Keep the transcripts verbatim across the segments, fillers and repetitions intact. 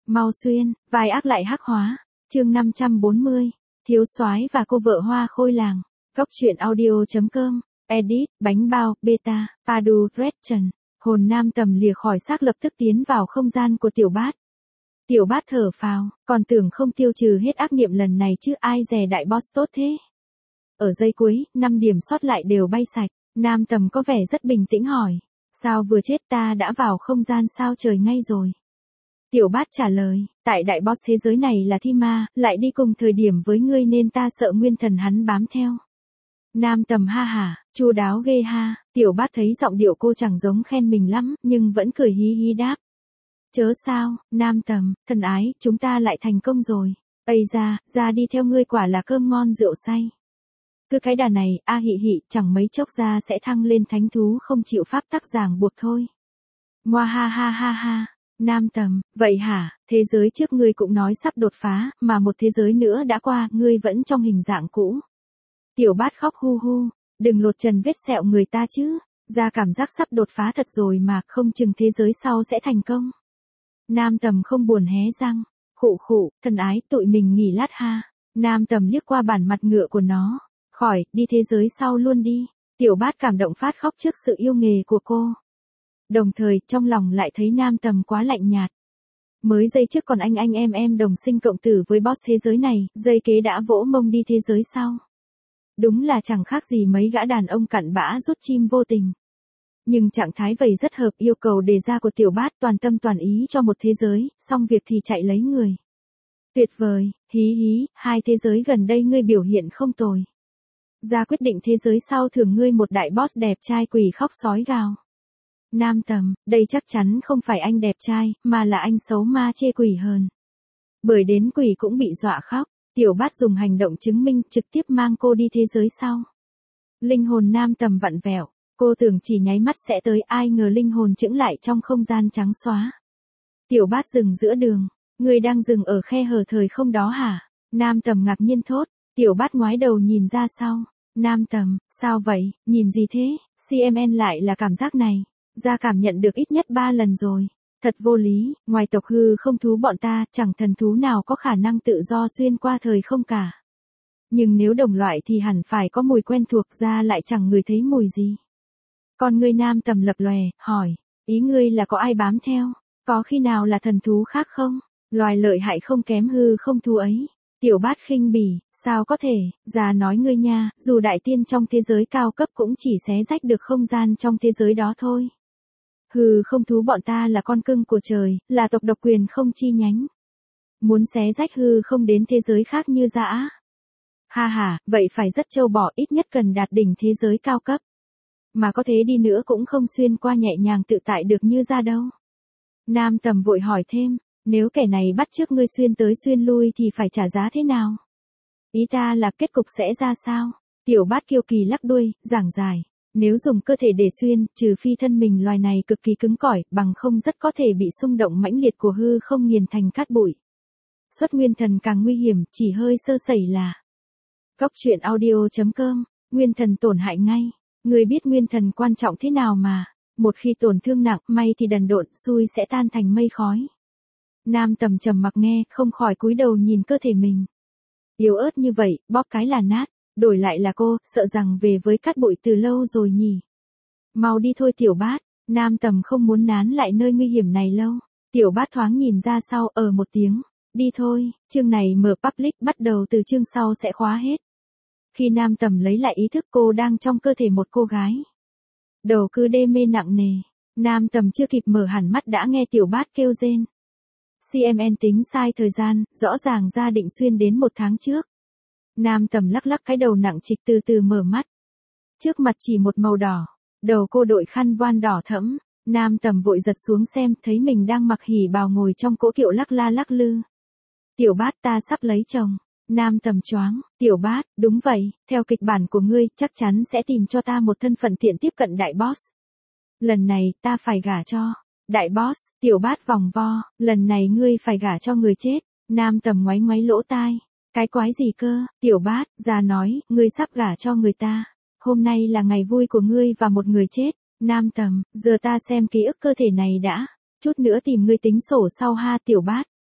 Mau xuyên, vai ác lại hắc hóa. Chương năm trăm bốn mươi. Thiếu soái và cô vợ hoa khôi làng. Góc truyện audio chấm com. Edit, bánh bao, beta, Padu, Red Trần. Hồn nam tầm lìa khỏi xác lập tức tiến vào không gian của tiểu bát. Tiểu bát thở phào, còn tưởng không tiêu trừ hết ác niệm lần này chứ ai dè đại boss tốt thế. Ở giây cuối, năm điểm sót lại đều bay sạch. Nam tầm có vẻ rất bình tĩnh hỏi. Sao vừa chết ta đã vào không gian sao trời ngay rồi. Tiểu bát trả lời, tại đại boss thế giới này là thi ma, lại đi cùng thời điểm với ngươi nên ta sợ nguyên thần hắn bám theo. Nam tầm ha hả, chu đáo ghê ha, tiểu bát thấy giọng điệu cô chẳng giống khen mình lắm, nhưng vẫn cười hí hí đáp. Chớ sao, nam tầm, thân ái, chúng ta lại thành công rồi. Ây ra, ra đi theo ngươi quả là cơm ngon rượu say. Cứ cái đà này, a hị hị, chẳng mấy chốc ra sẽ thăng lên thánh thú không chịu pháp tắc ràng buộc thôi. Ngoa ha ha ha ha. Nam tầm, vậy hả, thế giới trước ngươi cũng nói sắp đột phá, mà một thế giới nữa đã qua, ngươi vẫn trong hình dạng cũ. Tiểu bát khóc hu hu, đừng lột trần vết sẹo người ta chứ, ra cảm giác sắp đột phá thật rồi mà, không chừng thế giới sau sẽ thành công. Nam tầm không buồn hé răng, khụ khụ, thân ái, tụi mình nghỉ lát ha. Nam tầm liếc qua bản mặt ngựa của nó, khỏi, đi thế giới sau luôn đi. Tiểu bát cảm động phát khóc trước sự yêu nghề của cô. Đồng thời, trong lòng lại thấy nam tầm quá lạnh nhạt. Mới giây trước còn anh anh em em đồng sinh cộng tử với boss thế giới này, giây kế đã vỗ mông đi thế giới sau. Đúng là chẳng khác gì mấy gã đàn ông cặn bã rút chim vô tình. Nhưng trạng thái vậy rất hợp yêu cầu đề ra của tiểu bát toàn tâm toàn ý cho một thế giới, xong việc thì chạy lấy người. Tuyệt vời, hí hí, hai thế giới gần đây ngươi biểu hiện không tồi. Ra quyết định thế giới sau thưởng ngươi một đại boss đẹp trai quỷ khóc sói gào. Nam tầm, đây chắc chắn không phải anh đẹp trai, mà là anh xấu ma chê quỷ hờn. Bởi đến quỷ cũng bị dọa khóc, tiểu bát dùng hành động chứng minh trực tiếp mang cô đi thế giới sau. Linh hồn nam tầm vặn vẹo, cô tưởng chỉ nháy mắt sẽ tới, ai ngờ linh hồn chững lại trong không gian trắng xóa. Tiểu bát dừng giữa đường, người đang dừng ở khe hở thời không đó hả? Nam tầm ngạc nhiên thốt, tiểu bát ngoái đầu nhìn ra sau. Nam tầm, sao vậy, nhìn gì thế? xê em en lại là cảm giác này. Ra cảm nhận được ít nhất ba lần rồi. Thật vô lý, ngoài tộc hư không thú bọn ta, chẳng thần thú nào có khả năng tự do xuyên qua thời không cả. Nhưng nếu đồng loại thì hẳn phải có mùi quen thuộc, ra lại chẳng ngửi thấy mùi gì. Còn ngươi nam tầm lập lòe, hỏi, ý ngươi là có ai bám theo? Có khi nào là thần thú khác không? Loài lợi hại không kém hư không thú ấy. Tiểu bát khinh bỉ, sao có thể, già nói ngươi nha, dù đại tiên trong thế giới cao cấp cũng chỉ xé rách được không gian trong thế giới đó thôi. Hừ không thú bọn ta là con cưng của trời, là tộc độc quyền không chi nhánh. Muốn xé rách hư không đến thế giới khác như dã. Ha ha, vậy phải rất trâu bò, ít nhất cần đạt đỉnh thế giới cao cấp. Mà có thế đi nữa cũng không xuyên qua nhẹ nhàng tự tại được như ra đâu. Nam tầm vội hỏi thêm, nếu kẻ này bắt chước ngươi xuyên tới xuyên lui thì phải trả giá thế nào? Ý ta là kết cục sẽ ra sao? Tiểu bát kiêu kỳ lắc đuôi, giảng giải. Nếu dùng cơ thể để xuyên, trừ phi thân mình loài này cực kỳ cứng cỏi, bằng không rất có thể bị xung động mãnh liệt của hư không nghiền thành cát bụi. Xuất nguyên thần càng nguy hiểm, chỉ hơi sơ sẩy là. Góc truyện audio chấm com, nguyên thần tổn hại ngay. Người biết nguyên thần quan trọng thế nào mà, một khi tổn thương nặng, may thì đần độn, xui sẽ tan thành mây khói. Nam tầm trầm mặc nghe, không khỏi cúi đầu nhìn cơ thể mình. Yếu ớt như vậy, bóp cái là nát. Đổi lại là cô, sợ rằng về với cát bụi từ lâu rồi nhỉ. Mau đi thôi tiểu bát, nam tầm không muốn nán lại nơi nguy hiểm này lâu. Tiểu bát thoáng nhìn ra sau, ở một tiếng. Đi thôi, chương này mở public, bắt đầu từ chương sau sẽ khóa hết. Khi nam tầm lấy lại ý thức cô đang trong cơ thể một cô gái. Đầu cứ đê mê nặng nề. Nam tầm chưa kịp mở hẳn mắt đã nghe tiểu bát kêu rên. xê em en tính sai thời gian, rõ ràng ra định xuyên đến một tháng trước. Nam tầm lắc lắc cái đầu nặng trịch từ từ mở mắt. Trước mặt chỉ một màu đỏ. Đầu cô đội khăn voan đỏ thẫm. Nam tầm vội giật xuống xem, thấy mình đang mặc hỉ bào ngồi trong cỗ kiệu lắc la lắc lư. Tiểu bát ta sắp lấy chồng. Nam tầm choáng. Tiểu bát, đúng vậy, theo kịch bản của ngươi, chắc chắn sẽ tìm cho ta một thân phận tiện tiếp cận đại boss. Lần này, ta phải gả cho. Đại boss, tiểu bát vòng vo, lần này ngươi phải gả cho người chết. Nam tầm ngoáy ngoáy lỗ tai. Cái quái gì cơ, tiểu bát, già nói, ngươi sắp gả cho người ta. Hôm nay là ngày vui của ngươi và một người chết. Nam tầm, giờ ta xem ký ức cơ thể này đã. Chút nữa tìm ngươi tính sổ sau ha tiểu bát.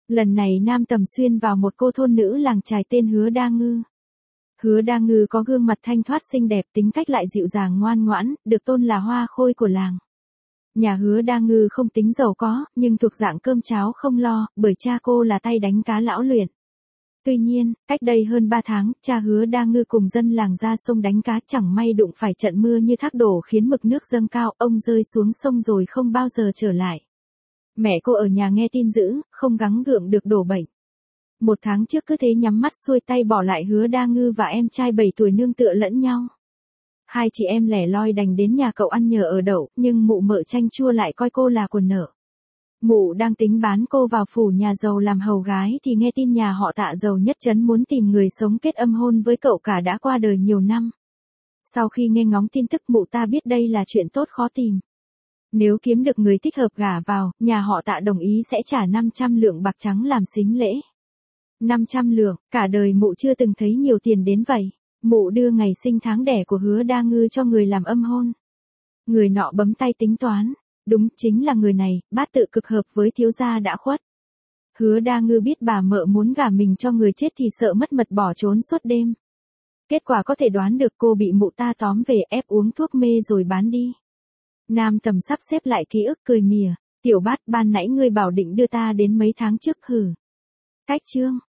Lần này Nam Tầm xuyên vào một cô thôn nữ làng chài tên Hứa Đa Ngư. Hứa Đa Ngư có gương mặt thanh thoát xinh đẹp, tính cách lại dịu dàng ngoan ngoãn, được tôn là hoa khôi của làng. Nhà Hứa Đa Ngư không tính giàu có, nhưng thuộc dạng cơm cháo không lo, bởi cha cô là tay đánh cá lão luyện. Tuy nhiên, cách đây hơn ba tháng, cha Hứa Đa Ngư cùng dân làng ra sông đánh cá, chẳng may đụng phải trận mưa như thác đổ khiến mực nước dâng cao, ông rơi xuống sông rồi không bao giờ trở lại. Mẹ cô ở nhà nghe tin dữ, không gắng gượng được đổ bệnh. Một tháng trước cứ thế nhắm mắt xuôi tay bỏ lại Hứa Đa Ngư và em trai bảy tuổi nương tựa lẫn nhau. Hai chị em lẻ loi đành đến nhà cậu ăn nhờ ở đậu, nhưng mụ mợ chanh chua lại coi cô là quần nợ. Mụ đang tính bán cô vào phủ nhà giàu làm hầu gái thì nghe tin nhà họ Tạ giàu nhất trấn muốn tìm người sống kết âm hôn với cậu cả đã qua đời nhiều năm. Sau khi nghe ngóng tin tức, mụ ta biết đây là chuyện tốt khó tìm. Nếu kiếm được người thích hợp gả vào, nhà họ Tạ đồng ý sẽ trả năm trăm lượng bạc trắng làm sính lễ. năm trăm lượng, cả đời mụ chưa từng thấy nhiều tiền đến vậy. Mụ đưa ngày sinh tháng đẻ của Hứa Đa Ngư cho người làm âm hôn. Người nọ bấm tay tính toán. Đúng, chính là người này, bát tự cực hợp với thiếu gia đã khuất. Hứa Đa Ngư biết bà mợ muốn gả mình cho người chết thì sợ mất mật bỏ trốn suốt đêm. Kết quả có thể đoán được, cô bị mụ ta tóm về ép uống thuốc mê rồi bán đi. Nam Tầm sắp xếp lại ký ức cười mỉa. Tiểu Bát, ban nãy ngươi bảo định đưa ta đến mấy tháng trước hử. Cách chương.